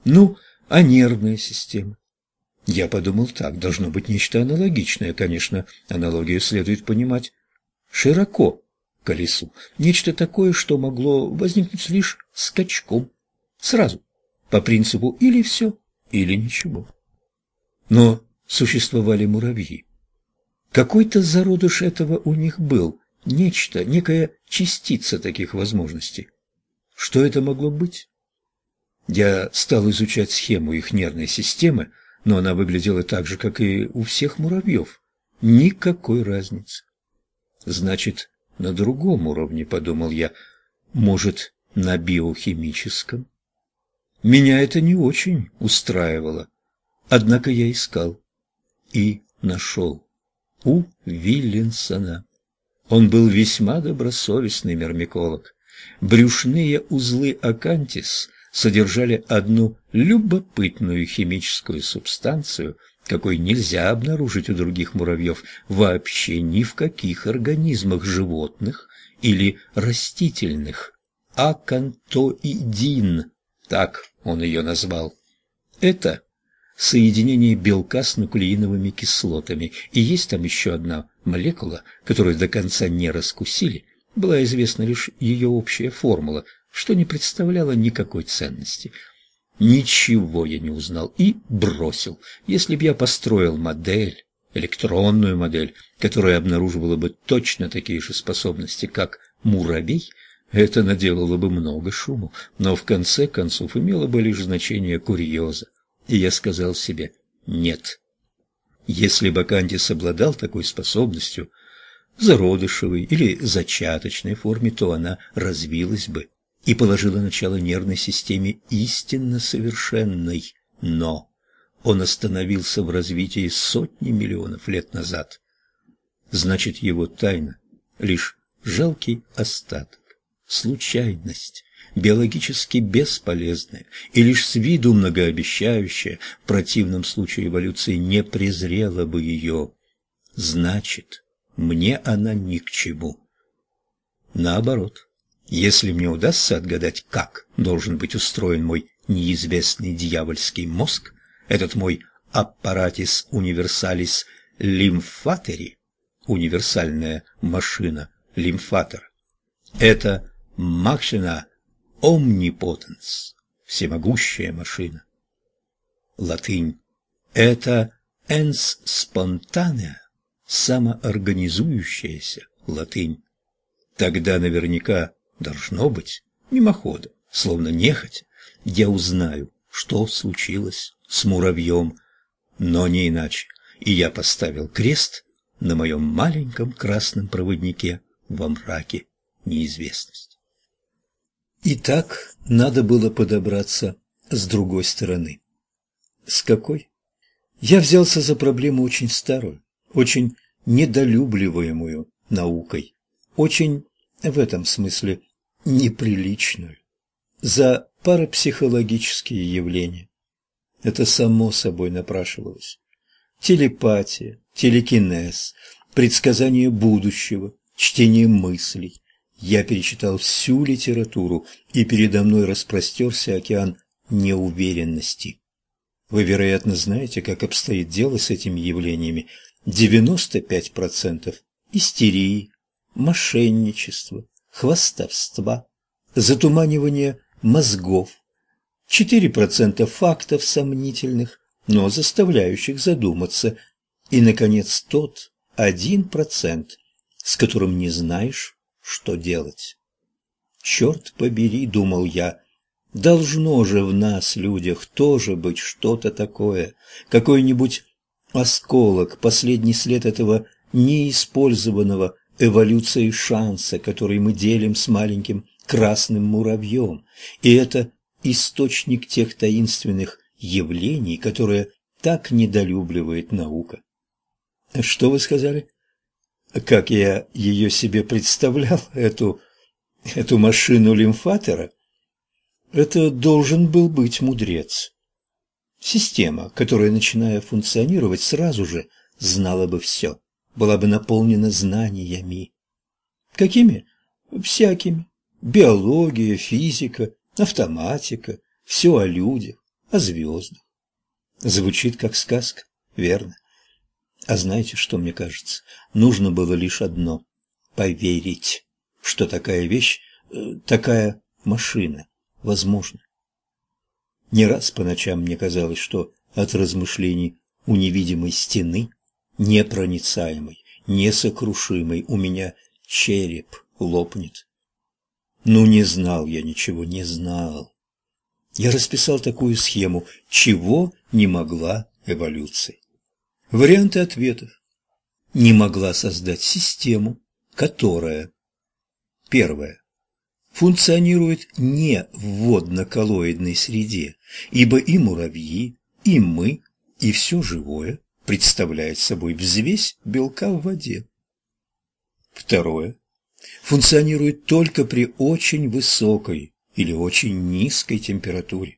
Ну, а нервная система? Я подумал так, должно быть нечто аналогичное. Конечно, аналогию следует понимать широко колесу. Нечто такое, что могло возникнуть лишь скачком. Сразу, по принципу или все, или ничего. Но существовали муравьи. Какой-то зародыш этого у них был, нечто, некая частица таких возможностей. Что это могло быть? Я стал изучать схему их нервной системы, но она выглядела так же, как и у всех муравьев. Никакой разницы. Значит, на другом уровне, подумал я, может, на биохимическом? Меня это не очень устраивало. Однако я искал и нашел. У Виллинсона. Он был весьма добросовестный мирмиколог. Брюшные узлы акантис содержали одну любопытную химическую субстанцию, какой нельзя обнаружить у других муравьев вообще ни в каких организмах животных или растительных. Акантоидин, так он ее назвал. Это соединение белка с нуклеиновыми кислотами, и есть там еще одна молекула, которую до конца не раскусили, была известна лишь ее общая формула, что не представляло никакой ценности. Ничего я не узнал и бросил. Если б я построил модель, электронную модель, которая обнаруживала бы точно такие же способности, как муравей, это наделало бы много шуму, но в конце концов имело бы лишь значение курьеза. И я сказал себе «нет». Если бы Кантис обладал такой способностью в зародышевой или зачаточной форме, то она развилась бы и положила начало нервной системе истинно совершенной. Но он остановился в развитии сотни миллионов лет назад. Значит, его тайна — лишь жалкий остаток, случайность, биологически бесполезная и лишь с виду многообещающая, в противном случае эволюция не презрела бы ее. Значит, мне она ни к чему. Наоборот, если мне удастся отгадать, как должен быть устроен мой неизвестный дьявольский мозг, этот мой аппаратис универсалис лимфатери, универсальная машина лимфатора, это машина omnipotens, всемогущая машина. Латынь. Это ens spontanea, самоорганизующаяся латынь. Тогда наверняка должно быть, мимоходом, словно нехотя, я узнаю, что случилось с муравьем, но не иначе, и я поставил крест на моем маленьком красном проводнике во мраке неизвестности. Итак, надо было подобраться с другой стороны. С какой? Я взялся за проблему очень старую, очень недолюбливаемую наукой, очень, в этом смысле, неприличную, за парапсихологические явления. Это само собой напрашивалось. Телепатия, телекинез, предсказание будущего, чтение мыслей. Я перечитал всю литературу, и передо мной распростерся океан неуверенности. Вы, вероятно, знаете, как обстоит дело с этими явлениями. 95% истерии, мошенничества, хвастовства, затуманивания мозгов, 4% фактов сомнительных, но заставляющих задуматься, и, наконец, тот 1%, с которым не знаешь, что делать. Черт побери, думал я, должно же в нас, людях, тоже быть что-то такое, какой-нибудь осколок, последний след этого неиспользованного эволюцией шанса, который мы делим с маленьким красным муравьем, и это источник тех таинственных явлений, которые так недолюбливает наука. Что вы сказали? Как я ее себе представлял, эту машину лимфатора? Это должен был быть мудрец. Система, которая, начиная функционировать, сразу же знала бы все, была бы наполнена знаниями. Какими? Всякими. Биология, физика, автоматика, все о людях, о звездах. Звучит как сказка, верно? А знаете, что мне кажется? Нужно было лишь одно – поверить, что такая вещь, такая машина возможна. Не раз по ночам мне казалось, что от размышлений у невидимой стены, непроницаемой, несокрушимой, у меня череп лопнет. Ну, не знал я ничего, не знал. Я расписал такую схему, чего не могла эволюция. Варианты ответов. Не могла создать систему, которая: первое. Функционирует не в водно-коллоидной среде, ибо и муравьи, и мы, и все живое представляет собой взвесь белка в воде. Второе. Функционирует только при очень высокой или очень низкой температуре.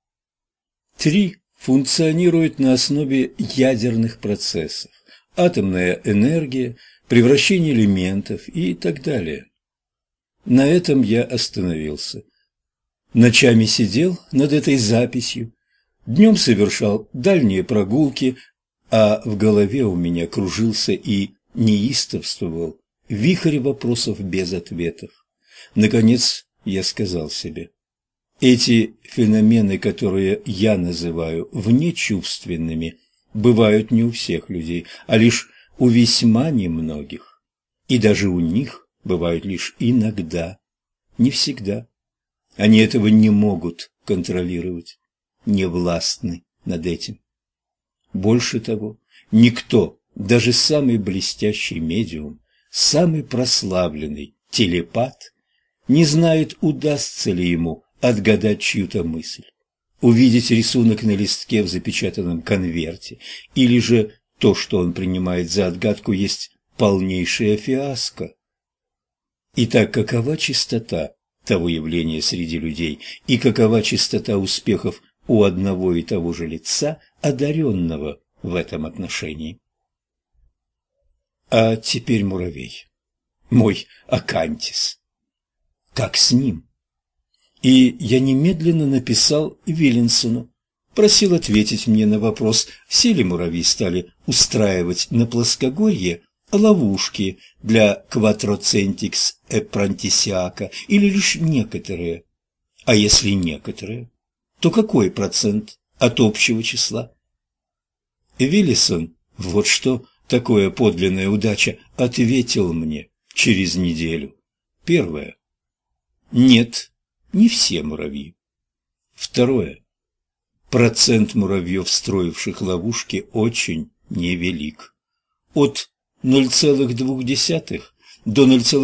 3. Функционирует на основе ядерных процессов, атомная энергия, превращение элементов и так далее. На этом я остановился. Ночами сидел над этой записью, днем совершал дальние прогулки, а в голове у меня кружился и неистовствовал вихрь вопросов без ответов. Наконец я сказал себе: эти феномены, которые я называю внечувственными, бывают не у всех людей, а лишь у весьма немногих, и даже у них бывают лишь иногда, не всегда. Они этого не могут контролировать, не властны над этим. Больше того, никто, даже самый блестящий медиум, самый прославленный телепат, не знает, удастся ли ему отгадать чью-то мысль, увидеть рисунок на листке в запечатанном конверте, или же то, что он принимает за отгадку, есть полнейшая фиаско. Итак, какова чистота того явления среди людей и какова чистота успехов у одного и того же лица, одаренного в этом отношении? А теперь муравей, мой Акантис. Как с ним? И я немедленно написал Виллинсону, просил ответить мне на вопрос, все ли муравьи стали устраивать на плоскогорье ловушки для кватроцентикс эпрантисиака, или лишь некоторые. А если некоторые, то какой процент от общего числа? Виллисон, вот что такое подлинная удача, ответил мне через неделю. Первое. Нет, не все муравьи. Второе. Процент муравьев, строивших ловушки, очень невелик. От 0,2 до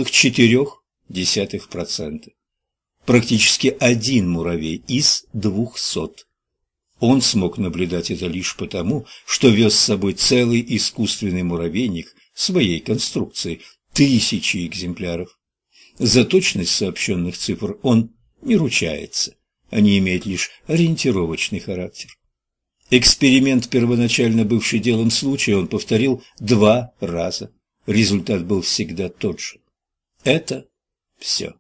0,4%. Практически один муравей из 200. Он смог наблюдать это лишь потому, что вез с собой целый искусственный муравейник своей конструкции, 1000 экземпляров. За точность сообщенных цифр он не ручается, они имеют лишь ориентировочный характер. Эксперимент, первоначально бывший делом случая, он повторил 2 раза. Результат был всегда тот же. Это все.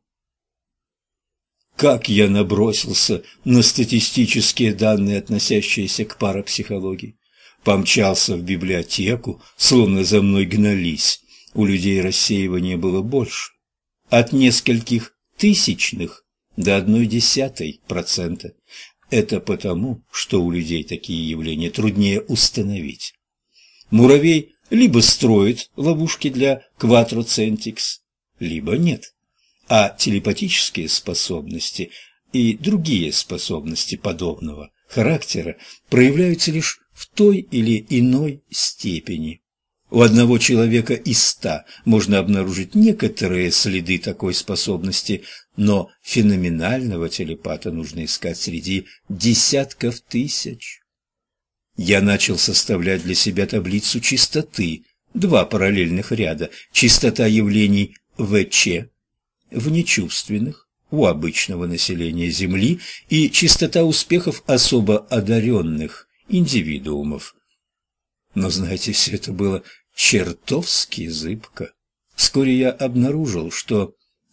Как я набросился на статистические данные, относящиеся к парапсихологии. Помчался в библиотеку, словно за мной гнались. У людей рассеивания было больше. От нескольких тысячных до 0,1%. Это потому, что у людей такие явления труднее установить. Муравей либо строит ловушки для кватроцентикс, либо нет. А телепатические способности и другие способности подобного характера проявляются лишь в той или иной степени. У одного человека из 100 можно обнаружить некоторые следы такой способности, но феноменального телепата нужно искать среди десятков тысяч. Я начал составлять для себя таблицу чистоты, 2 параллельных ряда: чистота явлений ВЧ, внечувственных, у обычного населения Земли, и чистота успехов особо одаренных индивидуумов. Но, знаете, все это было чертовски зыбко. Вскоре я обнаружил, что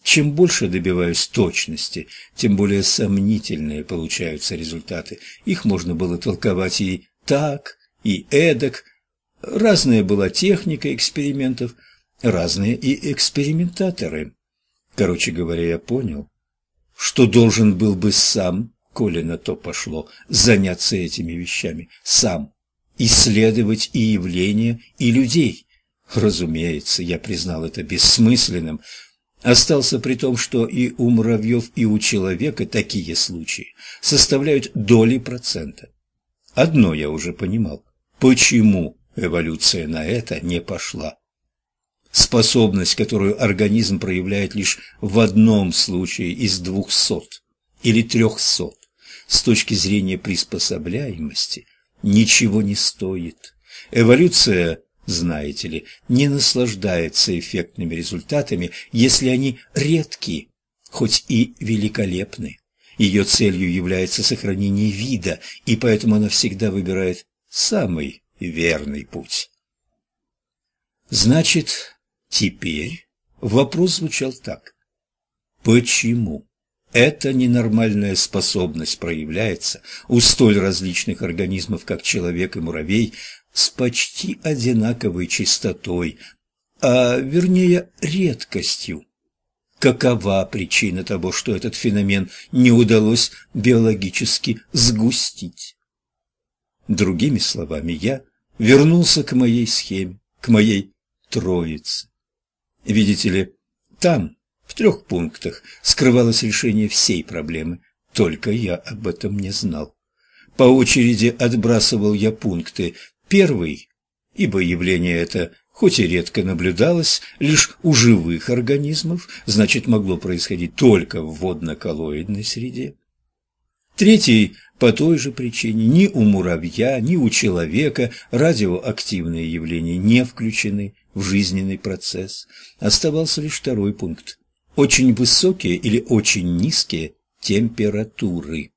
Чем больше добиваюсь точности, тем более сомнительные получаются результаты. Их можно было толковать и так, и эдак. Разная была техника экспериментов, разные и экспериментаторы. Короче говоря, я понял, что должен был бы сам, коли на то пошло, заняться этими вещами, сам, исследовать и явления, и людей. Разумеется, я признал это бессмысленным, остался при том, что и у муравьев, и у человека такие случаи составляют доли процента. Одно я уже понимал, почему эволюция на это не пошла. Способность, которую организм проявляет лишь в одном случае из 200 или 300, с точки зрения приспособляемости, ничего не стоит. Эволюция, знаете ли, не наслаждается эффектными результатами, если они редки, хоть и великолепны. Ее целью является сохранение вида, и поэтому она всегда выбирает самый верный путь. Значит, теперь вопрос звучал так. Почему эта ненормальная способность проявляется у столь различных организмов, как человек и муравей, с почти одинаковой частотой, а вернее редкостью? Какова причина того, что этот феномен не удалось биологически сгустить? Другими словами, я вернулся к моей схеме, к моей троице. Видите ли, там, в 3 пунктах, скрывалось решение всей проблемы, только я об этом не знал. По очереди отбрасывал я пункты. Первый, ибо явление это хоть и редко наблюдалось лишь у живых организмов, значит, могло происходить только в водно-коллоидной среде. Третий, по той же причине, ни у муравья, ни у человека радиоактивные явления не включены в жизненный процесс. Оставался лишь 2 пункт. Очень высокие или очень низкие температуры.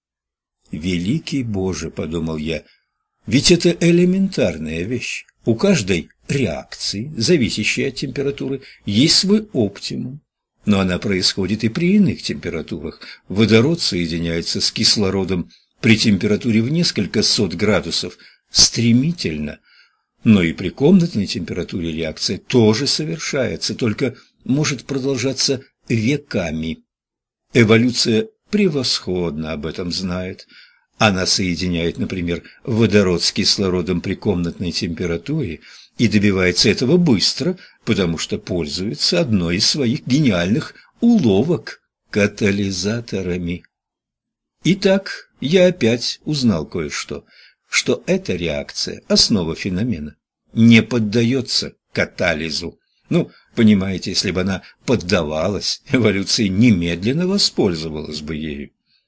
«Великий Боже», — подумал я, — «ведь это элементарная вещь. У каждой реакции, зависящей от температуры, есть свой оптимум. Но она происходит и при иных температурах. Водород соединяется с кислородом при температуре в несколько сот градусов стремительно, но и при комнатной температуре реакция тоже совершается, только может продолжаться веками. Эволюция превосходно об этом знает. Она соединяет, например, водород с кислородом при комнатной температуре и добивается этого быстро, потому что пользуется одной из своих гениальных уловок – катализаторами. Итак, я опять узнал кое-что, что эта реакция, основа феномена, не поддается катализу. Ну, понимаете, если бы она поддавалась, эволюция немедленно воспользовалась бы ею.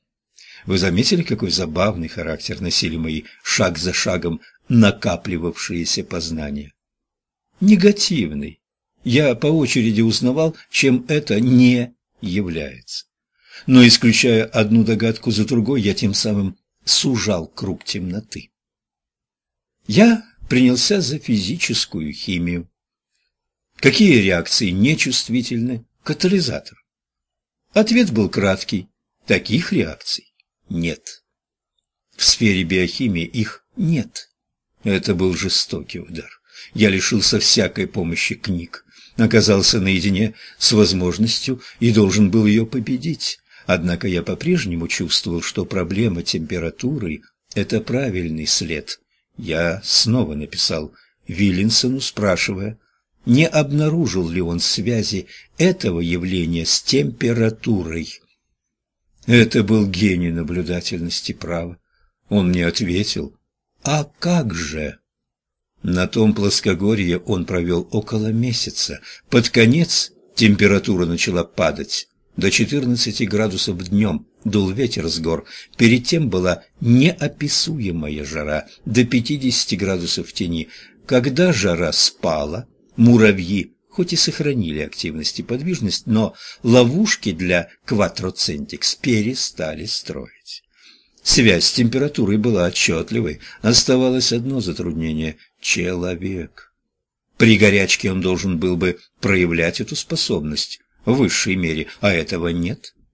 Вы заметили, какой забавный характер носили мои шаг за шагом накапливавшиеся познания? Негативный. Я по очереди узнавал, чем это не является. Но, исключая одну догадку за другой, я тем самым сужал круг темноты. Я принялся за физическую химию. Какие реакции нечувствительны к катализатору? Ответ был краткий. Таких реакций нет. В сфере биохимии их нет. Это был жестокий удар. Я лишился всякой помощи книг, оказался наедине с возможностью и должен был ее победить. Однако я по-прежнему чувствовал, что проблема температуры – это правильный след. Я снова написал Виллинсону, спрашивая, не обнаружил ли он связи этого явления с температурой. Это был гений наблюдательности права. Он мне ответил, а как же? На том плоскогорье он провел около месяца. Под конец температура начала падать. До 14 градусов днем дул ветер с гор. Перед тем была неописуемая жара, до 50 градусов в тени. Когда жара спала, муравьи хоть и сохранили активность и подвижность, но ловушки для кватроцентикс перестали строить. Связь с температурой была отчетливой. Оставалось одно затруднение – человек. При горячке он должен был бы проявлять эту способность, в высшей мере, а этого нет.